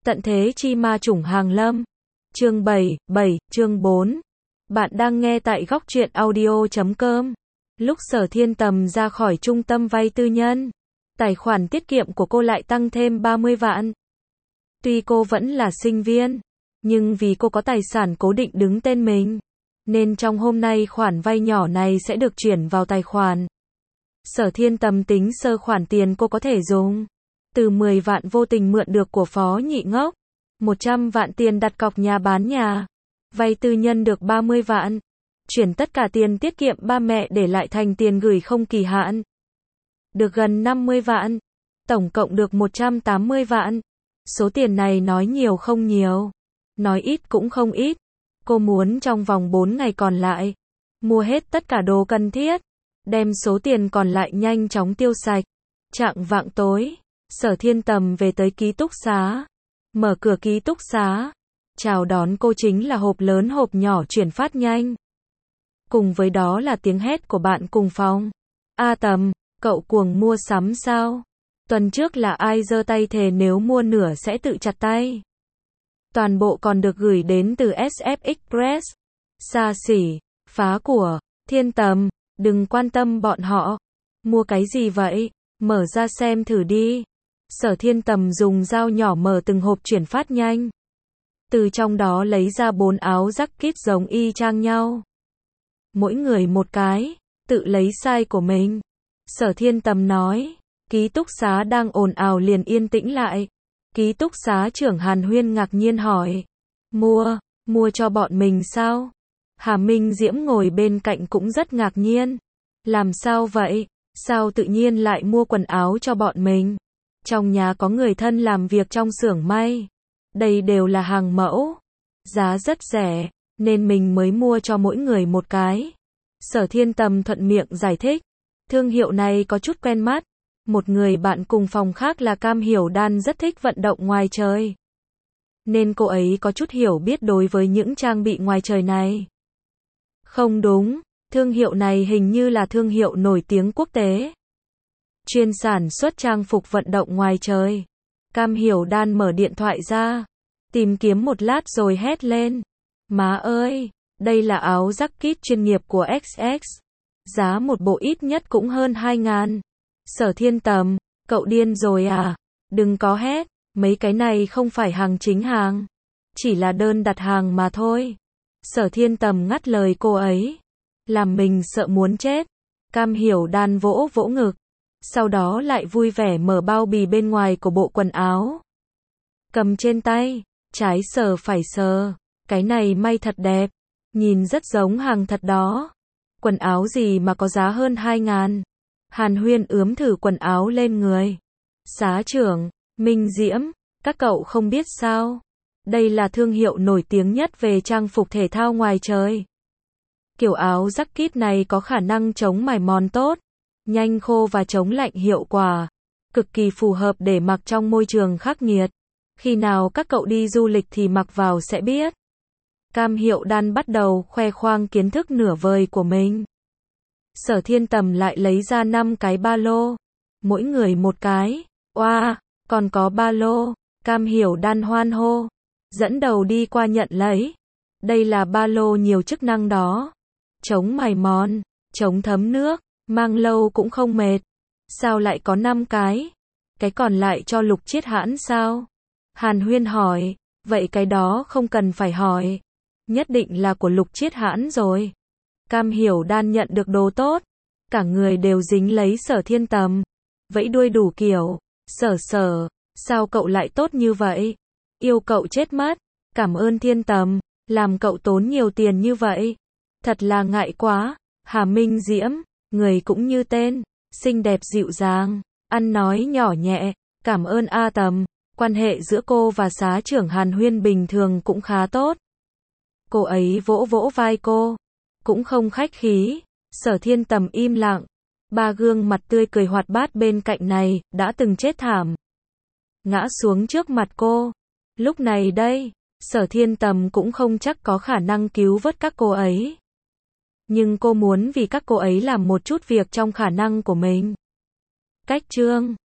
Tận thế chi ma chủng hàng lâm. Chương 7, chương 4. Bạn đang nghe tại góc truyện audio.com. Lúc Sở Thiên Tầm ra khỏi trung tâm vay tư nhân, tài khoản tiết kiệm của cô lại tăng thêm 30 vạn. Tuy cô vẫn là sinh viên, nhưng vì cô có tài sản cố định đứng tên mình, nên trong hôm nay khoản vay nhỏ này sẽ được chuyển vào tài khoản. Sở Thiên Tầm tính sơ khoản tiền cô có thể dùng. Từ 10 vạn vô tình mượn được của Phó Nhị Ngốc, 100 vạn tiền đặt cọc nhà bán nhà, vay tư nhân được 30 vạn, chuyển tất cả tiền tiết kiệm ba mẹ để lại thành tiền gửi không kỳ hạn, được gần 50 vạn, tổng cộng được 180 vạn. Số tiền này nói nhiều không nhiều, nói ít cũng không ít. Cô muốn trong vòng 4 ngày còn lại, mua hết tất cả đồ cần thiết, đem số tiền còn lại nhanh chóng tiêu sạch. Chạng vạng tối, Sở Thiên Tầm về tới ký túc xá, mở cửa ký túc xá, chào đón cô chính là hộp lớn hộp nhỏ chuyển phát nhanh. Cùng với đó là tiếng hét của bạn cùng phòng. A Tầm, cậu cuồng mua sắm sao? Tuần trước là ai giơ tay thề nếu mua nửa sẽ tự chặt tay. Toàn bộ còn được gửi đến từ SF Express. Xa xỉ, phá của. Thiên Tầm, đừng quan tâm bọn họ. Mua cái gì vậy? Mở ra xem thử đi. Sở Thiên Tầm dùng dao nhỏ mở từng hộp chuyển phát nhanh. Từ trong đó lấy ra 4 áo jacket giống y chang nhau. Mỗi người một cái, tự lấy size của mình. Sở Thiên Tầm nói, ký túc xá đang ồn ào liền yên tĩnh lại. Ký túc xá trưởng Hàn Huyên ngạc nhiên hỏi, mua cho bọn mình sao? Hà Minh Diễm ngồi bên cạnh cũng rất ngạc nhiên. Làm sao vậy? Sao tự nhiên lại mua quần áo cho bọn mình? Trong nhà có người thân làm việc trong xưởng may. Đây đều là hàng mẫu. Giá rất rẻ, nên mình mới mua cho mỗi người một cái. Sở Thiên Tầm thuận miệng giải thích. Thương hiệu này có chút quen mắt. Một người bạn cùng phòng khác là Cam Hiểu Đan rất thích vận động ngoài trời, nên cô ấy có chút hiểu biết đối với những trang bị ngoài trời này. Không đúng, thương hiệu này hình như là thương hiệu nổi tiếng quốc tế, chuyên sản xuất trang phục vận động ngoài trời. Cam Hiểu Đan mở điện thoại ra, tìm kiếm một lát rồi hét lên. Má ơi, đây là áo jacket chuyên nghiệp của XX. Giá một bộ ít nhất cũng hơn 2.000. Sở Thiên Tầm, cậu điên rồi à? Đừng có hét, mấy cái này không phải hàng chính hàng, chỉ là đơn đặt hàng mà thôi. Sở Thiên Tầm ngắt lời cô ấy, làm mình sợ muốn chết. Cam Hiểu Đan vỗ vỗ ngực, sau đó lại vui vẻ mở bao bì bên ngoài của bộ quần áo. Cầm trên tay, trái sờ phải sờ, cái này may thật đẹp, nhìn rất giống hàng thật đó. Quần áo gì mà có giá hơn 2.000? Hàn Huyên ướm thử quần áo lên người. Xá trưởng, Minh Diễm, các cậu không biết sao? Đây là thương hiệu nổi tiếng nhất về trang phục thể thao ngoài trời. Kiểu áo jacket này có khả năng chống mài mòn tốt, nhanh khô và chống lạnh hiệu quả, cực kỳ phù hợp để mặc trong môi trường khắc nghiệt. Khi nào các cậu đi du lịch thì mặc vào sẽ biết. Cam Hiểu Đan bắt đầu khoe khoang kiến thức nửa vời của mình. Sở Thiên Tầm lại lấy ra 5 cái ba lô, mỗi người một cái. Oa, còn có ba lô. Cam Hiểu Đan hoan hô, dẫn đầu đi qua nhận lấy. Đây là ba lô nhiều chức năng đó, chống mài mòn, chống thấm nước, mang lâu cũng không mệt. Sao lại có 5 cái? Cái còn lại cho Lục Chiết Hãn sao? Hàn Huyên hỏi, vậy cái đó không cần phải hỏi, nhất định là của Lục Chiết Hãn rồi. Cam Hiểu Đan nhận được đồ tốt, cả người đều dính lấy Sở Thiên Tầm, vẫy đuôi đủ kiểu. Sở, sao cậu lại tốt như vậy? Yêu cậu chết mất, cảm ơn Thiên Tầm, làm cậu tốn nhiều tiền như vậy. Thật là ngại quá. Hà Minh Diễm, người cũng như tên, xinh đẹp dịu dàng, ăn nói nhỏ nhẹ, cảm ơn A Tầm. Quan hệ giữa cô và xá trưởng Hàn Huyên bình thường cũng khá tốt. Cô ấy vỗ vỗ vai cô, cũng không khách khí. Sở Thiên Tầm im lặng. Ba gương mặt tươi cười hoạt bát bên cạnh này đã từng chết thảm, ngã xuống trước mặt cô. Lúc này đây, Sở Thiên Tầm cũng không chắc có khả năng cứu vớt các cô ấy, nhưng cô muốn vì các cô ấy làm một chút việc trong khả năng của mình. Cách chương